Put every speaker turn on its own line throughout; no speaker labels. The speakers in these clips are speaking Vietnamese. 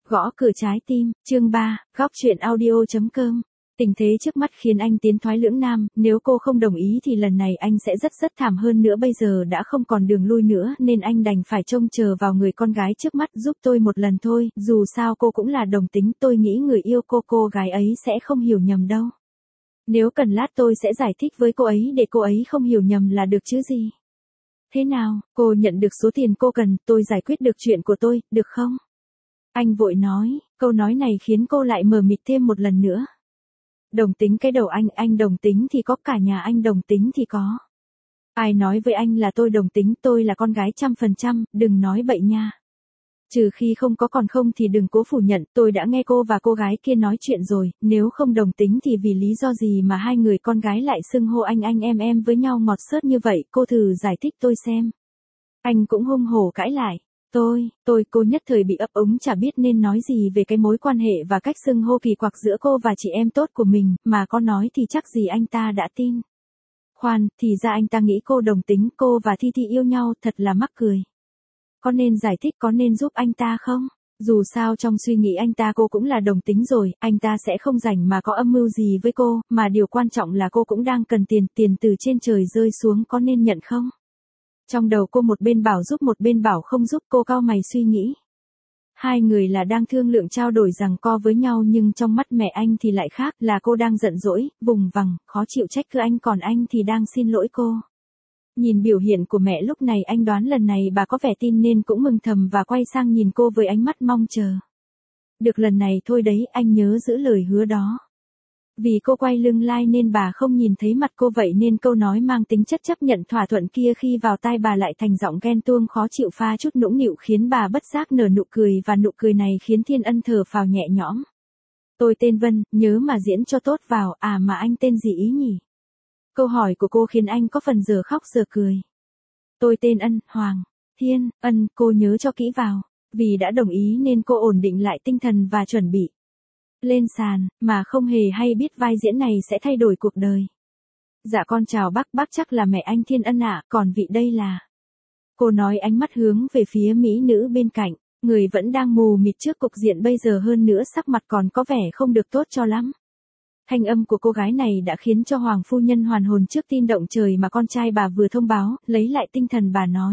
Gõ cửa trái tim, chương 3, góc chuyện audio.com. Tình thế trước mắt khiến anh tiến thoái lưỡng nan, nếu cô không đồng ý thì lần này anh sẽ rất thảm hơn nữa, bây giờ đã không còn đường lui nữa nên anh đành phải trông chờ vào người con gái trước mắt giúp tôi một lần thôi, dù sao cô cũng là đồng tính, tôi nghĩ người yêu cô gái ấy sẽ không hiểu nhầm đâu. Nếu cần lát tôi sẽ giải thích với cô ấy để cô ấy không hiểu nhầm là được chứ gì. Thế nào, cô nhận được số tiền cô cần, tôi giải quyết được chuyện của tôi, được không? Anh vội nói, câu nói này khiến cô lại mờ mịt thêm một lần nữa. Đồng tính cái đầu anh đồng tính thì có, cả nhà anh đồng tính thì có. Ai nói với anh là tôi đồng tính, tôi là con gái 100%, đừng nói bậy nha. Trừ khi không có, còn không thì đừng cố phủ nhận, tôi đã nghe cô và cô gái kia nói chuyện rồi, nếu không đồng tính thì vì lý do gì mà hai người con gái lại xưng hô anh em với nhau ngọt xớt như vậy, cô thử giải thích tôi xem. Anh cũng hung hổ cãi lại. Cô nhất thời bị ấp úng chả biết nên nói gì về cái mối quan hệ và cách xưng hô kỳ quặc giữa cô và chị em tốt của mình, mà có nói thì chắc gì anh ta đã tin. Khoan, thì ra anh ta nghĩ cô đồng tính, cô và Thi yêu nhau, thật là mắc cười. Có nên giải thích, có nên giúp anh ta không? Dù sao trong suy nghĩ anh ta cô cũng là đồng tính rồi, anh ta sẽ không rảnh mà có âm mưu gì với cô, mà điều quan trọng là cô cũng đang cần tiền từ trên trời rơi xuống, có nên nhận không? Trong đầu cô một bên bảo giúp một bên bảo không giúp, cô cau mày suy nghĩ. Hai người là đang thương lượng trao đổi giằng co với nhau, nhưng trong mắt mẹ anh thì lại khác, là cô đang giận dỗi, vùng vằng, khó chịu trách cứ anh, còn anh thì đang xin lỗi cô. Nhìn biểu hiện của mẹ lúc này anh đoán lần này bà có vẻ tin nên cũng mừng thầm và quay sang nhìn cô với ánh mắt mong chờ. Được lần này thôi đấy, anh nhớ giữ lời hứa đó. Vì cô quay lưng lai nên bà không nhìn thấy mặt cô, vậy nên câu nói mang tính chất chấp nhận thỏa thuận kia khi vào tai bà lại thành giọng ghen tuông khó chịu pha chút nũng nịu, khiến bà bất giác nở nụ cười, và nụ cười này khiến Thiên Ân thở phào nhẹ nhõm. Tôi tên Vân, nhớ mà diễn cho tốt vào, à mà anh tên gì ý nhỉ? Câu hỏi của cô khiến anh có phần giờ khóc giờ cười. Tôi tên Ân, Hoàng. Thiên Ân, cô nhớ cho kỹ vào. Vì đã đồng ý nên cô ổn định lại tinh thần và chuẩn bị lên sàn, mà không hề hay biết vai diễn này sẽ thay đổi cuộc đời. Dạ con chào bác chắc là mẹ anh Thiên Ân ạ, còn vị đây là... Cô nói ánh mắt hướng về phía mỹ nữ bên cạnh, người vẫn đang mù mịt trước cục diện bây giờ, hơn nữa sắc mặt còn có vẻ không được tốt cho lắm. Thanh âm của cô gái này đã khiến cho Hoàng phu nhân hoàn hồn trước tin động trời mà con trai bà vừa thông báo, lấy lại tinh thần bà nói.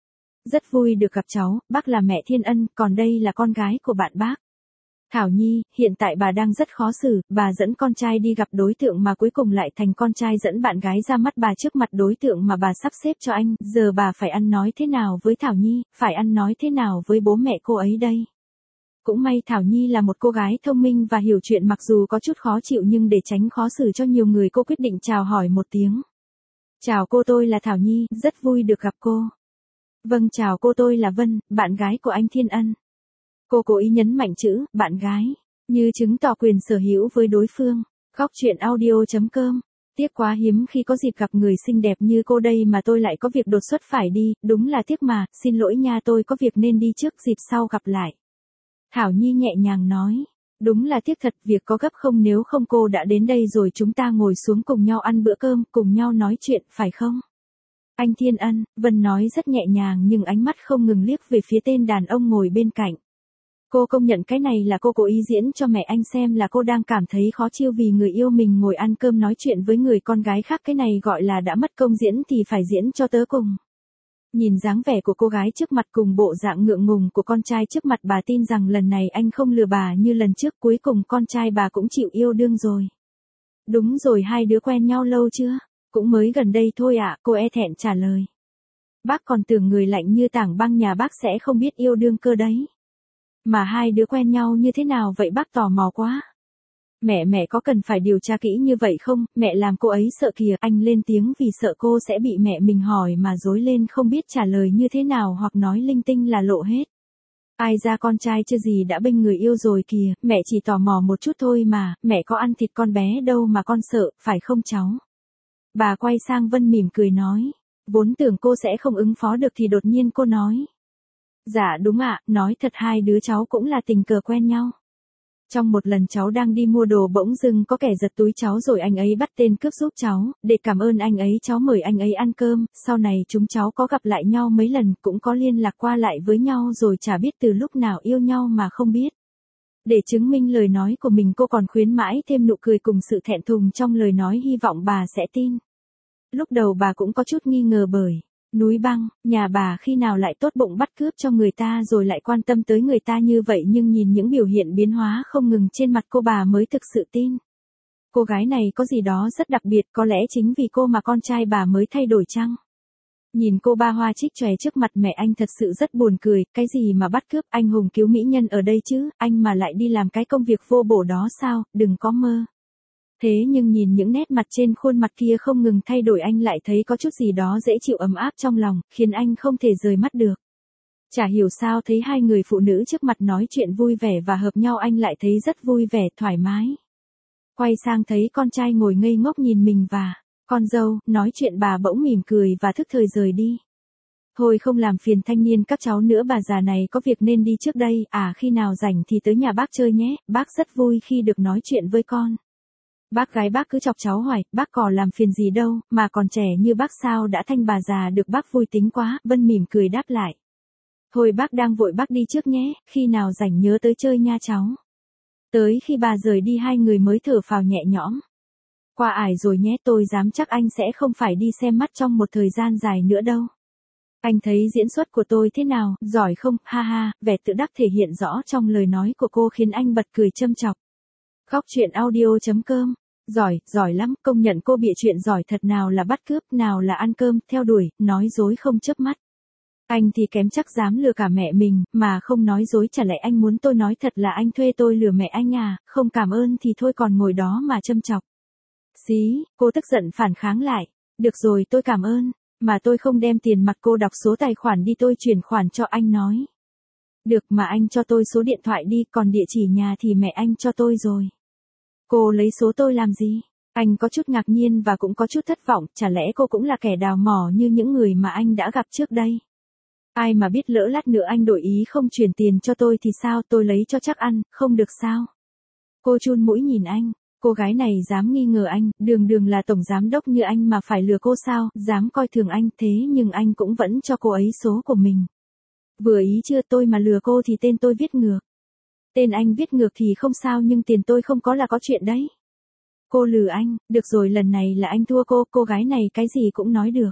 Rất vui được gặp cháu, bác là mẹ Thiên Ân, còn đây là con gái của bạn bác. Thảo Nhi, hiện tại bà đang rất khó xử, bà dẫn con trai đi gặp đối tượng mà cuối cùng lại thành con trai dẫn bạn gái ra mắt bà trước mặt đối tượng mà bà sắp xếp cho anh, giờ bà phải ăn nói thế nào với Thảo Nhi, phải ăn nói thế nào với bố mẹ cô ấy đây. Cũng may Thảo Nhi là một cô gái thông minh và hiểu chuyện, mặc dù có chút khó chịu nhưng để tránh khó xử cho nhiều người cô quyết định chào hỏi một tiếng. Chào cô, tôi là Thảo Nhi, rất vui được gặp cô. Vâng chào cô, tôi là Vân, bạn gái của anh Thiên Ân. Cô cố ý nhấn mạnh chữ, bạn gái, như chứng tỏ quyền sở hữu với đối phương. Góc chuyện audio.com. Tiếc quá, hiếm khi có dịp gặp người xinh đẹp như cô đây mà tôi lại có việc đột xuất phải đi, đúng là tiếc mà, xin lỗi nha, tôi có việc nên đi trước, dịp sau gặp lại. Thảo Nhi nhẹ nhàng nói, đúng là tiếc thật, việc có gấp không, nếu không cô đã đến đây rồi, chúng ta ngồi xuống cùng nhau ăn bữa cơm, cùng nhau nói chuyện, phải không? Anh Thiên Ân, Vân nói rất nhẹ nhàng nhưng ánh mắt không ngừng liếc về phía tên đàn ông ngồi bên cạnh. Cô công nhận cái này là cô cố ý diễn cho mẹ anh xem, là cô đang cảm thấy khó chịu vì người yêu mình ngồi ăn cơm nói chuyện với người con gái khác, cái này gọi là đã mất công diễn thì phải diễn cho tớ cùng. Nhìn dáng vẻ của cô gái trước mặt cùng bộ dạng ngượng ngùng của con trai trước mặt, bà tin rằng lần này anh không lừa bà như lần trước, cuối cùng con trai bà cũng chịu yêu đương rồi. Đúng rồi, hai đứa quen nhau lâu chưa? Cũng mới gần đây thôi ạ, cô e thẹn trả lời. Bác còn tưởng người lạnh như tảng băng nhà bác sẽ không biết yêu đương cơ đấy. Mà hai đứa quen nhau như thế nào vậy bác, tò mò quá. Mẹ có cần phải điều tra kỹ như vậy không, mẹ làm cô ấy sợ kìa, anh lên tiếng vì sợ cô sẽ bị mẹ mình hỏi mà rối lên không biết trả lời như thế nào hoặc nói linh tinh là lộ hết. Ai ra con trai chưa gì đã bênh người yêu rồi kìa, mẹ chỉ tò mò một chút thôi mà, mẹ có ăn thịt con bé đâu mà con sợ, phải không cháu? Bà quay sang Vân mỉm cười nói, vốn tưởng cô sẽ không ứng phó được thì đột nhiên cô nói. Dạ đúng ạ, nói thật hai đứa cháu cũng là tình cờ quen nhau. Trong một lần cháu đang đi mua đồ bỗng dưng có kẻ giật túi cháu rồi anh ấy bắt tên cướp giúp cháu, để cảm ơn anh ấy cháu mời anh ấy ăn cơm, sau này chúng cháu có gặp lại nhau mấy lần, cũng có liên lạc qua lại với nhau rồi, chả biết từ lúc nào yêu nhau mà không biết. Để chứng minh lời nói của mình cô còn khuyến mãi thêm nụ cười cùng sự thẹn thùng trong lời nói hy vọng bà sẽ tin. Lúc đầu bà cũng có chút nghi ngờ bởi núi băng, nhà bà khi nào lại tốt bụng bắt cướp cho người ta rồi lại quan tâm tới người ta như vậy, nhưng nhìn những biểu hiện biến hóa không ngừng trên mặt cô bà mới thực sự tin. Cô gái này có gì đó rất đặc biệt, có lẽ chính vì cô mà con trai bà mới thay đổi chăng? Nhìn cô ba hoa trích chòe trước mặt mẹ anh thật sự rất buồn cười, cái gì mà bắt cướp, anh hùng cứu mỹ nhân ở đây chứ, anh mà lại đi làm cái công việc vô bổ đó sao, đừng có mơ. Thế nhưng nhìn những nét mặt trên khuôn mặt kia không ngừng thay đổi, anh lại thấy có chút gì đó dễ chịu ấm áp trong lòng, khiến anh không thể rời mắt được. Chả hiểu sao thấy hai người phụ nữ trước mặt nói chuyện vui vẻ và hợp nhau anh lại thấy rất vui vẻ, thoải mái. Quay sang thấy con trai ngồi ngây ngốc nhìn mình và con dâu, nói chuyện bà bỗng mỉm cười và thức thời rời đi. Thôi không làm phiền thanh niên các cháu nữa, bà già này có việc nên đi trước đây, khi nào rảnh thì tới nhà bác chơi nhé, bác rất vui khi được nói chuyện với con. Bác gái bác cứ chọc cháu hoài, bác có làm phiền gì đâu, mà còn trẻ như bác sao đã thanh bà già được, bác vui tính quá, Vân mỉm cười đáp lại. Thôi bác đang vội, bác đi trước nhé, khi nào rảnh nhớ tới chơi nha cháu. Tới khi bà rời đi hai người mới thở phào nhẹ nhõm. Qua ải rồi nhé, tôi dám chắc anh sẽ không phải đi xem mắt trong một thời gian dài nữa đâu. Anh thấy diễn xuất của tôi thế nào, giỏi không, ha ha, vẻ tự đắc thể hiện rõ trong lời nói của cô khiến anh bật cười châm chọc. Góc truyện audio.com, giỏi lắm, công nhận cô bịa chuyện giỏi thật, nào là bắt cướp, nào là ăn cơm, theo đuổi, nói dối không chớp mắt. Anh thì kém chắc dám lừa cả mẹ mình, mà không nói dối, chả lẽ anh muốn tôi nói thật là anh thuê tôi lừa mẹ anh à, không cảm ơn thì thôi còn ngồi đó mà châm chọc. Xí, cô tức giận phản kháng lại, được rồi tôi cảm ơn, mà tôi không đem tiền mặt, cô đọc số tài khoản đi tôi chuyển khoản cho anh nói. Được mà anh cho tôi số điện thoại đi, còn địa chỉ nhà thì mẹ anh cho tôi rồi. Cô lấy số tôi làm gì? Anh có chút ngạc nhiên và cũng có chút thất vọng, chả lẽ cô cũng là kẻ đào mỏ như những người mà anh đã gặp trước đây? Ai mà biết lỡ lát nữa anh đổi ý không chuyển tiền cho tôi thì sao, tôi lấy cho chắc ăn, không được sao? Cô chun mũi nhìn anh, cô gái này dám nghi ngờ anh, đường là tổng giám đốc như anh mà phải lừa cô sao, dám coi thường anh, thế nhưng anh cũng vẫn cho cô ấy số của mình. Vừa ý chưa, tôi mà lừa cô thì tên tôi viết ngược. Tên anh viết ngược thì không sao nhưng tiền tôi không có là có chuyện đấy. Cô lừa anh, được rồi lần này là anh thua cô gái này cái gì cũng nói được.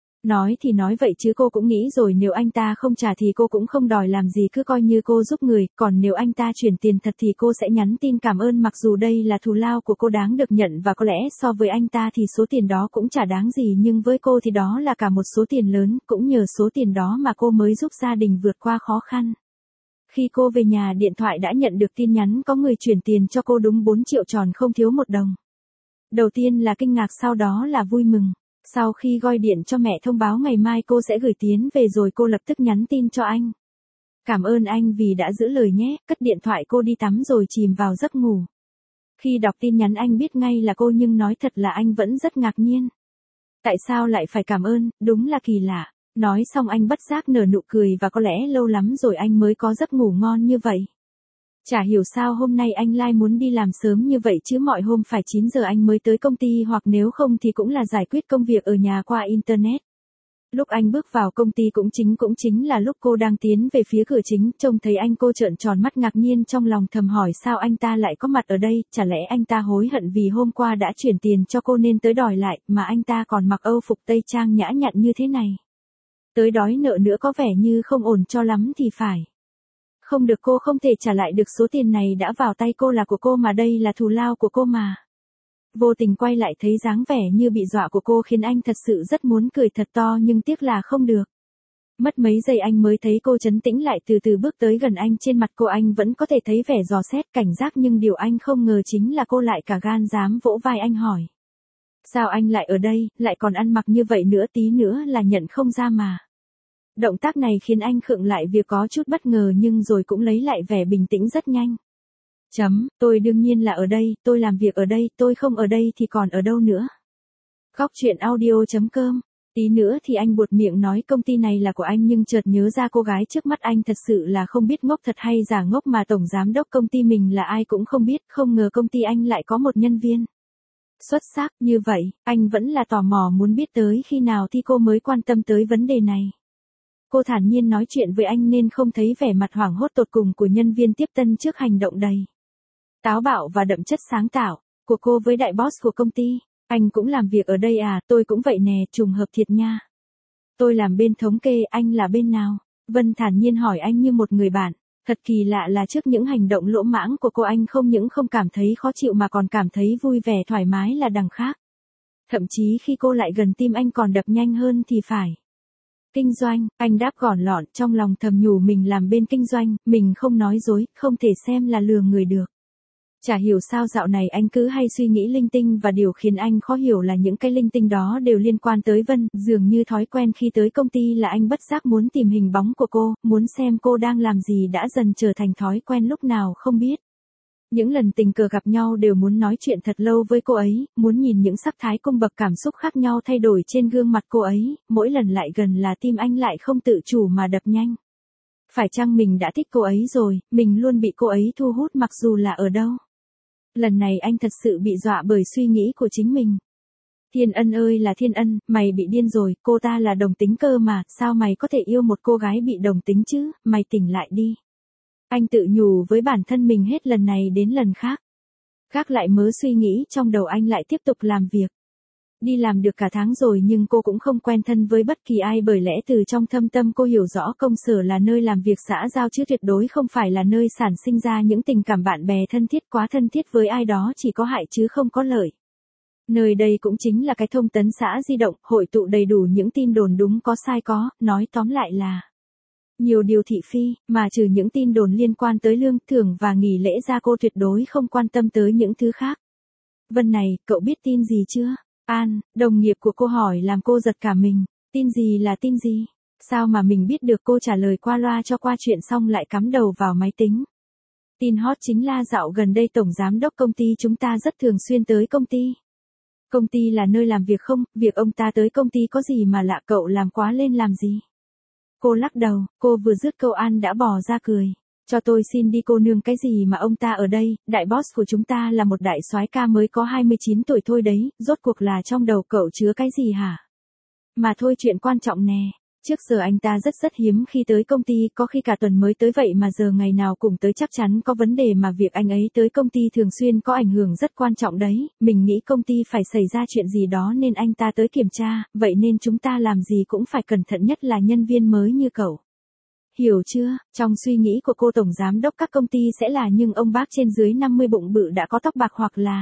Nói thì nói vậy chứ cô cũng nghĩ rồi, nếu anh ta không trả thì cô cũng không đòi làm gì, cứ coi như cô giúp người, còn nếu anh ta chuyển tiền thật thì cô sẽ nhắn tin cảm ơn, mặc dù đây là thù lao của cô đáng được nhận và có lẽ so với anh ta thì số tiền đó cũng chả đáng gì, nhưng với cô thì đó là cả một số tiền lớn, cũng nhờ số tiền đó mà cô mới giúp gia đình vượt qua khó khăn. Khi cô về nhà điện thoại đã nhận được tin nhắn có người chuyển tiền cho cô đúng 4 triệu tròn không thiếu một đồng. Đầu tiên là kinh ngạc, sau đó là vui mừng. Sau khi gọi điện cho mẹ thông báo ngày mai cô sẽ gửi tiền về rồi cô lập tức nhắn tin cho anh. Cảm ơn anh vì đã giữ lời nhé, cất điện thoại cô đi tắm rồi chìm vào giấc ngủ. Khi đọc tin nhắn anh biết ngay là cô nhưng nói thật là anh vẫn rất ngạc nhiên. Tại sao lại phải cảm ơn, đúng là kỳ lạ. Nói xong anh bất giác nở nụ cười và có lẽ lâu lắm rồi anh mới có giấc ngủ ngon như vậy. Chả hiểu sao hôm nay anh lai muốn đi làm sớm như vậy chứ mọi hôm phải 9 giờ anh mới tới công ty, hoặc nếu không thì cũng là giải quyết công việc ở nhà qua Internet. Lúc anh bước vào công ty cũng chính là lúc cô đang tiến về phía cửa chính, trông thấy anh cô trợn tròn mắt ngạc nhiên, trong lòng thầm hỏi sao anh ta lại có mặt ở đây, chả lẽ anh ta hối hận vì hôm qua đã chuyển tiền cho cô nên tới đòi lại, mà anh ta còn mặc âu phục tây trang nhã nhặn như thế này. Tới đói nợ nữa có vẻ như không ổn cho lắm thì phải. Không được, cô không thể trả lại được số tiền này, đã vào tay cô là của cô mà, đây là thù lao của cô mà. Vô tình quay lại thấy dáng vẻ như bị dọa của cô khiến anh thật sự rất muốn cười thật to nhưng tiếc là không được. Mất mấy giây anh mới thấy cô trấn tĩnh lại, từ từ bước tới gần anh, trên mặt cô anh vẫn có thể thấy vẻ dò xét cảnh giác, nhưng điều anh không ngờ chính là cô lại cả gan dám vỗ vai anh hỏi. Sao anh lại ở đây, lại còn ăn mặc như vậy nữa, tí nữa là nhận không ra mà. Động tác này khiến anh khựng lại, việc có chút bất ngờ nhưng rồi cũng lấy lại vẻ bình tĩnh rất nhanh. Tôi đương nhiên là ở đây, tôi làm việc ở đây, tôi không ở đây thì còn ở đâu nữa. Góc truyện audio.com, tí nữa thì anh buột miệng nói công ty này là của anh nhưng chợt nhớ ra cô gái trước mắt anh thật sự là không biết ngốc thật hay giả ngốc mà tổng giám đốc công ty mình là ai cũng không biết, không ngờ công ty anh lại có một nhân viên xuất sắc như vậy, anh vẫn là tò mò muốn biết tới khi nào thì cô mới quan tâm tới vấn đề này. Cô thản nhiên nói chuyện với anh nên không thấy vẻ mặt hoảng hốt tột cùng của nhân viên tiếp tân trước hành động đầy táo bạo và đậm chất sáng tạo của cô với đại boss của công ty. Anh cũng làm việc ở đây à, tôi cũng vậy nè, trùng hợp thiệt nha. Tôi làm bên thống kê, anh là bên nào? Vân thản nhiên hỏi anh như một người bạn. Thật kỳ lạ là trước những hành động lỗ mãng của cô anh không những không cảm thấy khó chịu mà còn cảm thấy vui vẻ thoải mái là đằng khác. Thậm chí khi cô lại gần tim anh còn đập nhanh hơn thì phải. Kinh doanh, anh đáp gọn lọn, trong lòng thầm nhủ mình làm bên kinh doanh, mình không nói dối, không thể xem là lừa người được. Chả hiểu sao dạo này anh cứ hay suy nghĩ linh tinh và điều khiến anh khó hiểu là những cái linh tinh đó đều liên quan tới Vân, dường như thói quen khi tới công ty là anh bất giác muốn tìm hình bóng của cô, muốn xem cô đang làm gì đã dần trở thành thói quen lúc nào không biết. Những lần tình cờ gặp nhau đều muốn nói chuyện thật lâu với cô ấy, muốn nhìn những sắc thái cung bậc cảm xúc khác nhau thay đổi trên gương mặt cô ấy, mỗi lần lại gần là tim anh lại không tự chủ mà đập nhanh. Phải chăng mình đã thích cô ấy rồi, mình luôn bị cô ấy thu hút mặc dù là ở đâu. Lần này anh thật sự bị dọa bởi suy nghĩ của chính mình. Thiên Ân ơi là Thiên Ân, mày bị điên rồi, cô ta là đồng tính cơ mà, sao mày có thể yêu một cô gái bị đồng tính chứ, mày tỉnh lại đi. Anh tự nhủ với bản thân mình hết lần này đến lần khác. Gác lại mớ suy nghĩ trong đầu anh lại tiếp tục làm việc. Đi làm được cả tháng rồi nhưng cô cũng không quen thân với bất kỳ ai bởi lẽ từ trong thâm tâm cô hiểu rõ công sở là nơi làm việc xã giao chứ tuyệt đối không phải là nơi sản sinh ra những tình cảm bạn bè thân thiết, quá thân thiết với ai đó chỉ có hại chứ không có lợi. Nơi đây cũng chính là cái thông tấn xã di động, hội tụ đầy đủ những tin đồn đúng có sai có, nói tóm lại là nhiều điều thị phi, mà trừ những tin đồn liên quan tới lương thưởng và nghỉ lễ ra cô tuyệt đối không quan tâm tới những thứ khác. Vân này, cậu biết tin gì chưa? An, đồng nghiệp của cô hỏi làm cô giật cả mình. Tin gì là tin gì? Sao mà mình biết được, cô trả lời qua loa cho qua chuyện xong lại cắm đầu vào máy tính. Tin hot chính là dạo gần đây tổng giám đốc công ty chúng ta rất thường xuyên tới công ty. Công ty là nơi làm việc không, việc ông ta tới công ty có gì mà lạ, cậu làm quá lên làm gì? Cô lắc đầu, cô vừa dứt câu An đã bỏ ra cười. Cho tôi xin đi cô nương, cái gì mà ông ta ở đây, đại boss của chúng ta là một đại soái ca mới có 29 tuổi thôi đấy, rốt cuộc là trong đầu cậu chứa cái gì hả? Mà thôi chuyện quan trọng nè, trước giờ anh ta rất hiếm khi tới công ty, có khi cả tuần mới tới vậy mà giờ ngày nào cũng tới, chắc chắn có vấn đề mà việc anh ấy tới công ty thường xuyên có ảnh hưởng rất quan trọng đấy, mình nghĩ công ty phải xảy ra chuyện gì đó nên anh ta tới kiểm tra, vậy nên chúng ta làm gì cũng phải cẩn thận nhất là nhân viên mới như cậu. Hiểu chưa, trong suy nghĩ của cô tổng giám đốc các công ty sẽ là nhưng ông bác trên dưới 50 bụng bự đã có tóc bạc hoặc là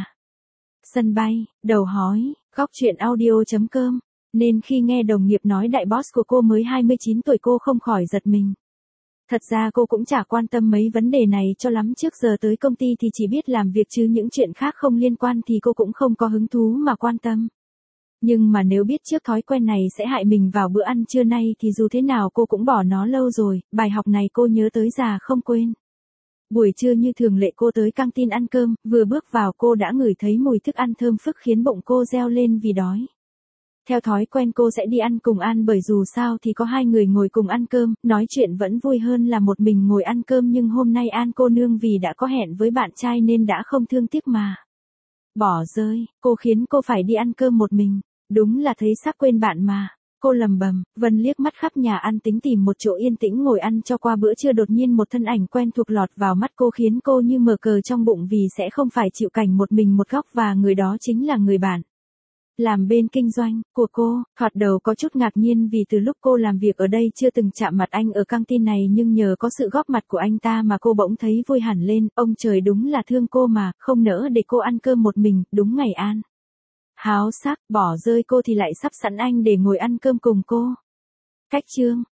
sân bay, đầu hói, góc chuyện audio.com. Nên khi nghe đồng nghiệp nói đại boss của cô mới 29 tuổi cô không khỏi giật mình. Thật ra cô cũng chả quan tâm mấy vấn đề này cho lắm, trước giờ tới công ty thì chỉ biết làm việc chứ những chuyện khác không liên quan thì cô cũng không có hứng thú mà quan tâm. Nhưng mà nếu biết trước thói quen này sẽ hại mình vào bữa ăn trưa nay thì dù thế nào cô cũng bỏ nó lâu rồi, bài học này cô nhớ tới già không quên. Buổi trưa như thường lệ cô tới căng tin ăn cơm, vừa bước vào cô đã ngửi thấy mùi thức ăn thơm phức khiến bụng cô reo lên vì đói. Theo thói quen cô sẽ đi ăn cùng An bởi dù sao thì có hai người ngồi cùng ăn cơm, nói chuyện vẫn vui hơn là một mình ngồi ăn cơm, nhưng hôm nay An cô nương vì đã có hẹn với bạn trai nên đã không thương tiếc mà bỏ rơi, cô khiến cô phải đi ăn cơm một mình, đúng là thấy sắp quên bạn mà. Cô lầm bầm, Vân liếc mắt khắp nhà ăn tính tìm một chỗ yên tĩnh ngồi ăn cho qua bữa trưa, đột nhiên một thân ảnh quen thuộc lọt vào mắt cô khiến cô như mở cờ trong bụng vì sẽ không phải chịu cảnh một mình một góc, và người đó chính là người bạn làm bên kinh doanh của cô. Thoạt đầu có chút ngạc nhiên vì từ lúc cô làm việc ở đây chưa từng chạm mặt anh ở căng tin này, nhưng nhờ có sự góp mặt của anh ta mà cô bỗng thấy vui hẳn lên. Ông trời đúng là thương cô mà, không nỡ để cô ăn cơm một mình, đúng ngày An háo sắc bỏ rơi cô thì lại sắp sẵn anh để ngồi ăn cơm cùng cô. Cách chương